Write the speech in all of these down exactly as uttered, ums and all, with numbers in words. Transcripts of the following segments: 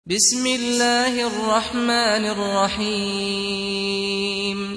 بسم الله الرحمن الرحيم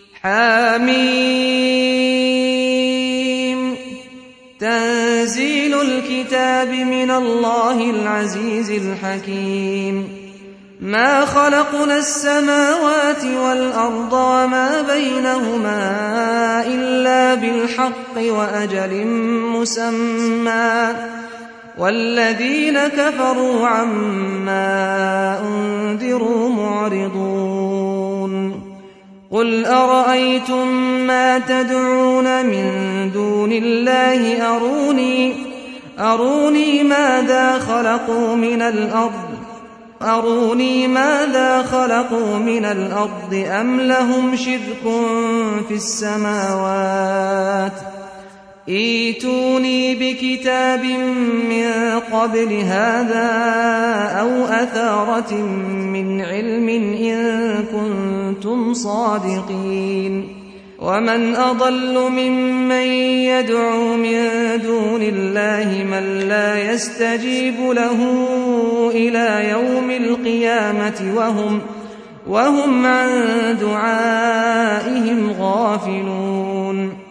حميم تنزيل الكتاب من الله العزيز الحكيم ما خلقنا السماوات والأرض وما بينهما إلا بالحق وأجل مسمى والذين كفروا عما أنذروا معرضون قل أرأيتم ما تدعون من دون الله أروني أروني ماذا خلقوا من الأرض أروني ماذا خلقوا من الأرض أم لهم شرك في السماوات ائتوني بكتاب من قبل هذا أو أثارة من علم إن كنتم صادقين ومن أضل ممن يدعو من دون الله من لا يستجيب له إلى يوم القيامة وهم, وهم عن دعائهم غافلون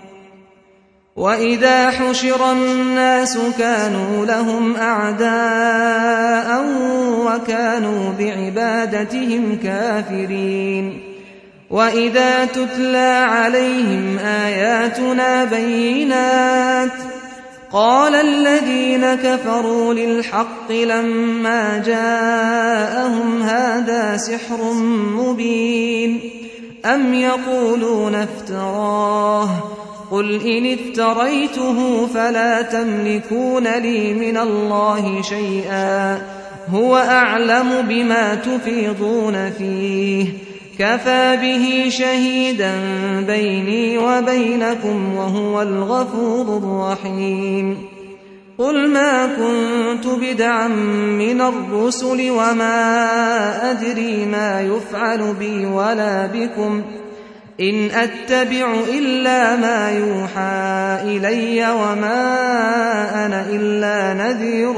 وإذا حشر الناس كانوا لهم أعداء وكانوا بعبادتهم كافرين وإذا تتلى عليهم آياتنا بينات قال الذين كفروا للحق لما جاءهم هذا سحر مبين أم يقولون افتراه قل إن افتريته فلا تملكون لي من الله شيئا هو أعلم بما تفيضون فيه كفى به شهيدا بيني وبينكم وهو الغفور الرحيم قل ما كنت بدعا من الرسل وما أدري ما يفعل بي ولا بكم إن أتبع إلا ما يوحى إلي وما أنا إلا نذير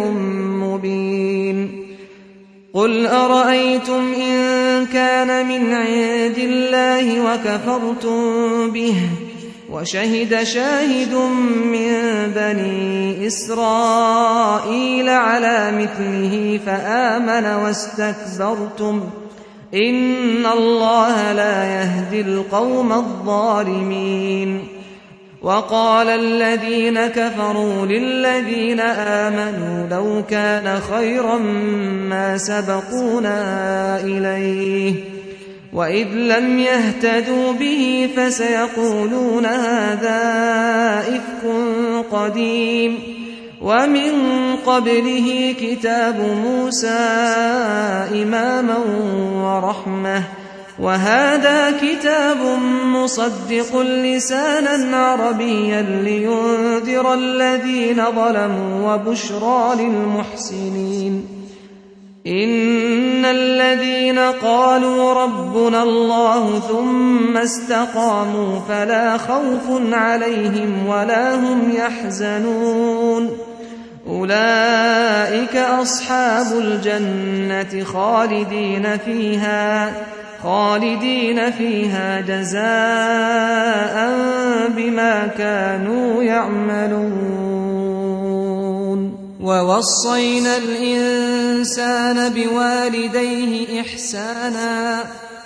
مبين قل أرأيتم إن كان من عند الله وكفرتم به وشهد شاهد من بني إسرائيل على مثله فآمن واستكبرتم إن الله لا يهدي القوم الظالمين وقال الذين كفروا للذين آمنوا لو كان خيرا ما سبقونا إليه وإذ لم يهتدوا به فسيقولون هذا إفك قديم ومن قبله كتاب موسى إماما ورحمة وهذا كتاب مصدق لسانا عربيا لينذر الذين ظلموا وبشرى للمحسنين إن الذين قالوا ربنا الله ثم استقاموا فلا خوف عليهم ولا هم يحزنون أولئك أصحاب الجنة خالدين فيها خالدين فيها جزاء بما كانوا يعملون ووصينا الإنسان بوالديه إحسانا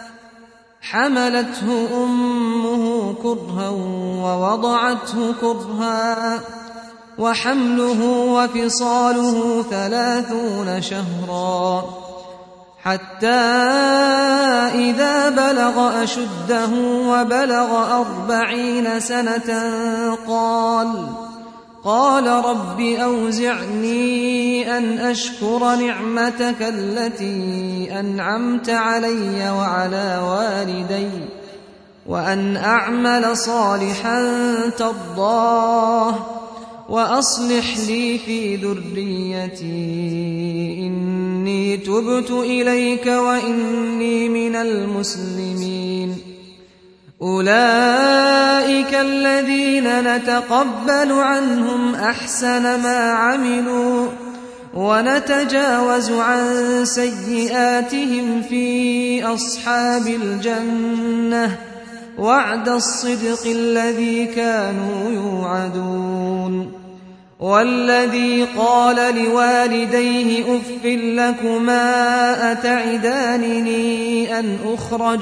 حملته أمه كرها ووضعته كرها وحمله وفصاله ثلاثون شهرا حتى إذا بلغ أشده وبلغ أربعين سنة قال قال رب أوزعني أن أشكر نعمتك التي أنعمت علي وعلى والدي وأن أعمل صالحا ترضاه وأصلح لي في ذريتي إني تبت إليك وإني من المسلمين أولئك الذين نتقبل عنهم أحسن ما عملوا ونتجاوز عن سيئاتهم في أصحاب الجنة وعد الصدق الذي كانوا يوعدون والذي قال لوالديه أف لكما أتعدانني أن أخرج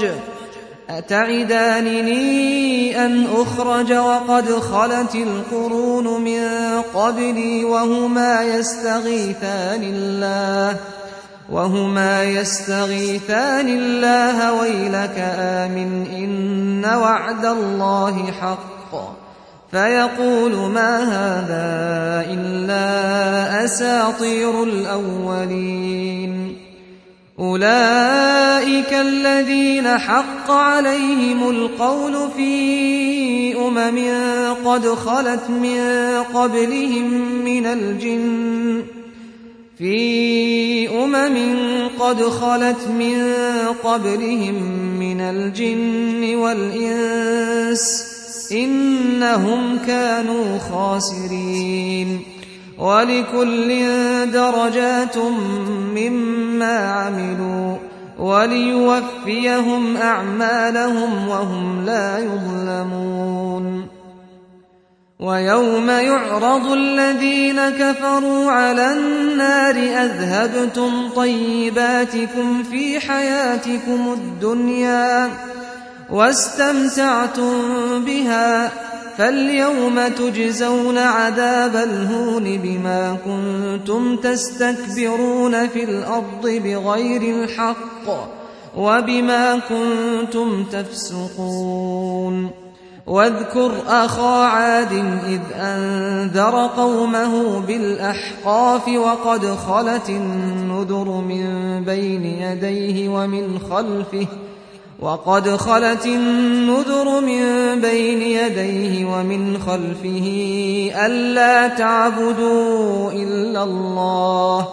أتعدانني أن أخرج وقد خلت القرون من قبلي وهما يستغيثان الله وهما يستغيثان الله ويلك آمن إن وعد الله حق فيقول ما هذا إلا أساطير الأولين أولئك الذين حق عليهم القول في أمم قد خلت من قبلهم من الجن في أمم قد خلت من قبلهم من الجن والإنس إنهم كانوا خاسرين ولكل درجات مما عملوا وليوفيهم أعمالهم وهم لا يظلمون ويوم يعرض الذين كفروا على النار أذهبتم طيباتكم في حياتكم الدنيا واستمتعتم بها فاليوم تجزون عذاب الهون بما كنتم تستكبرون في الأرض بغير الحق وبما كنتم تفسقون واذكر أخا عاد إذ أنذر قومه بالأحقاف وقد خلت النذر من بين يديه ومن خلفه وقد خلت النذر من بين يديه ومن خلفه ألا تعبدوا إلا الله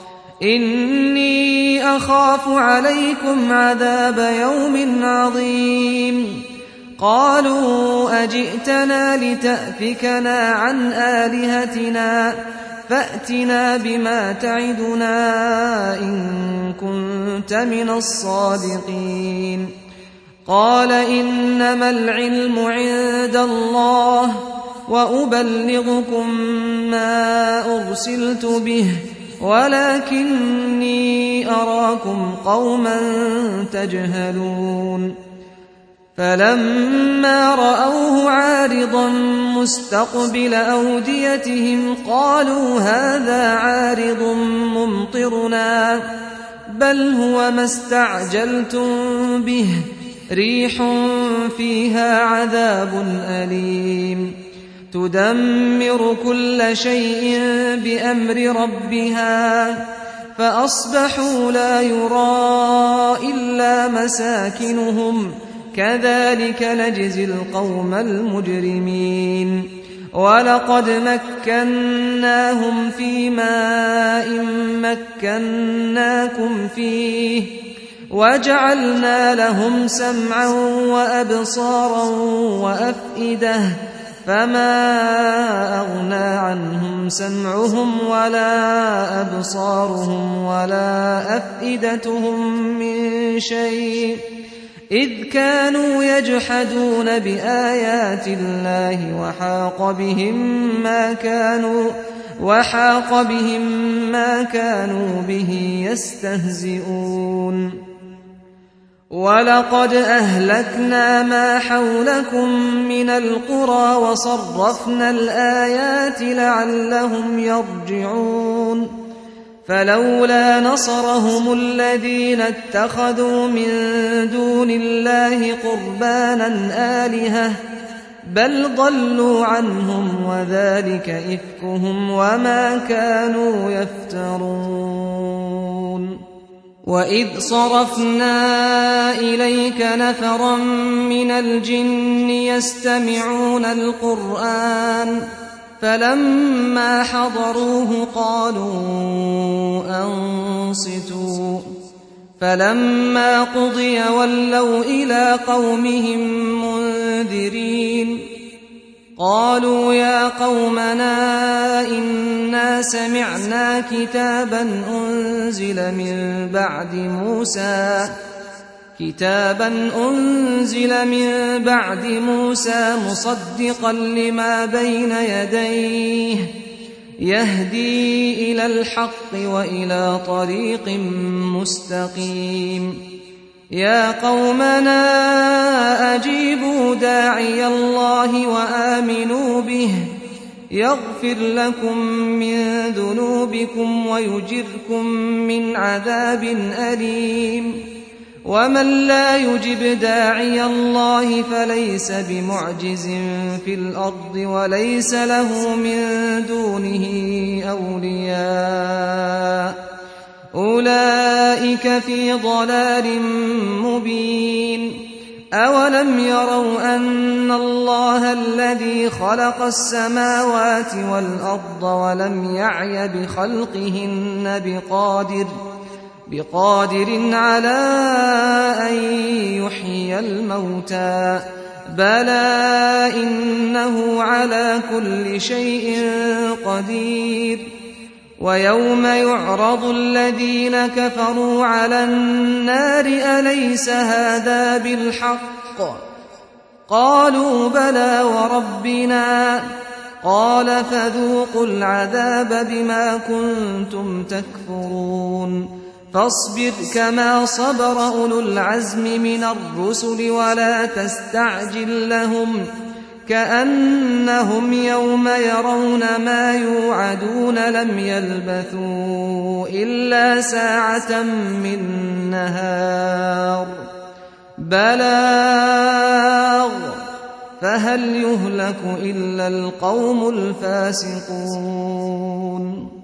إني أخاف عليكم عذاب يوم عظيم قالوا أجئتنا لتأفكنا عن آلهتنا فأتنا بما تعدنا إن كنت من الصادقين قال إنما العلم عند الله وأبلغكم ما أرسلت به ولكني أراكم قوما تجهلون فلما رأوه عارضا مستقبل أوديتهم قالوا هذا عارض ممطرنا بل هو ما استعجلتم به ريح فيها عذاب أليم تدمر كل شيء بأمر ربها فأصبحوا لا يرى إلا مساكنهم كذلك نجزي القوم المجرمين ولقد مكناهم في ماء مكناكم فيه وجعلنا لهم سمعا وأبصارا وأفئدة فما أغنى عنهم سمعهم ولا أبصارهم ولا أفئدتهم من شيء إذ كانوا يجحدون بآيات الله وحاق بهم ما كانوا وحاق بهم ما كانوا به يستهزئون ولقد أهلكنا ما حولكم من القرى وصرفنا الآيات لعلهم يرجعون فلولا نصرهم الذين اتخذوا من دون الله قربانا آلهة بل ضلوا عنهم وذلك إفكهم وما كانوا يفترون وإذ صرفنا إليك نفرا من الجن يستمعون القرآن فلما حضروه قالوا أنصتوا فلما قضي ولوا إلى قومهم منذرين قالوا يا قومنا إنا سمعنا كتابا أنزل من بعد موسى كتابا أنزل من بعد موسى مصدقا لما بين يديه يهدي إلى الحق وإلى طريق مستقيم يا قومنا أجيبوا داعي الله وآمنوا به يغفر لكم من ذنوبكم ويجركم من عذاب أليم ومن لا يجب داعي الله فليس بمعجز في الأرض وليس له من دونه أولياء أولئك في ضلال مبين أولم يروا أن الله الذي خلق السماوات والأرض ولم يعي بخلقهن بقادر بقادر على أن يحيي الموتى بلى إنه على كل شيء قدير ويوم يعرض الذين كفروا على النار أليس هذا بالحق قالوا بلى وربنا قال فذوقوا العذاب بما كنتم تكفرون فاصبر كما صبر أولو العزم من الرسل ولا تستعجل لهم كأنهم يوم يرون ما يوعدون لم يلبثوا إلا ساعة من نهار بلاغ فهل يهلك إلا القوم الفاسقون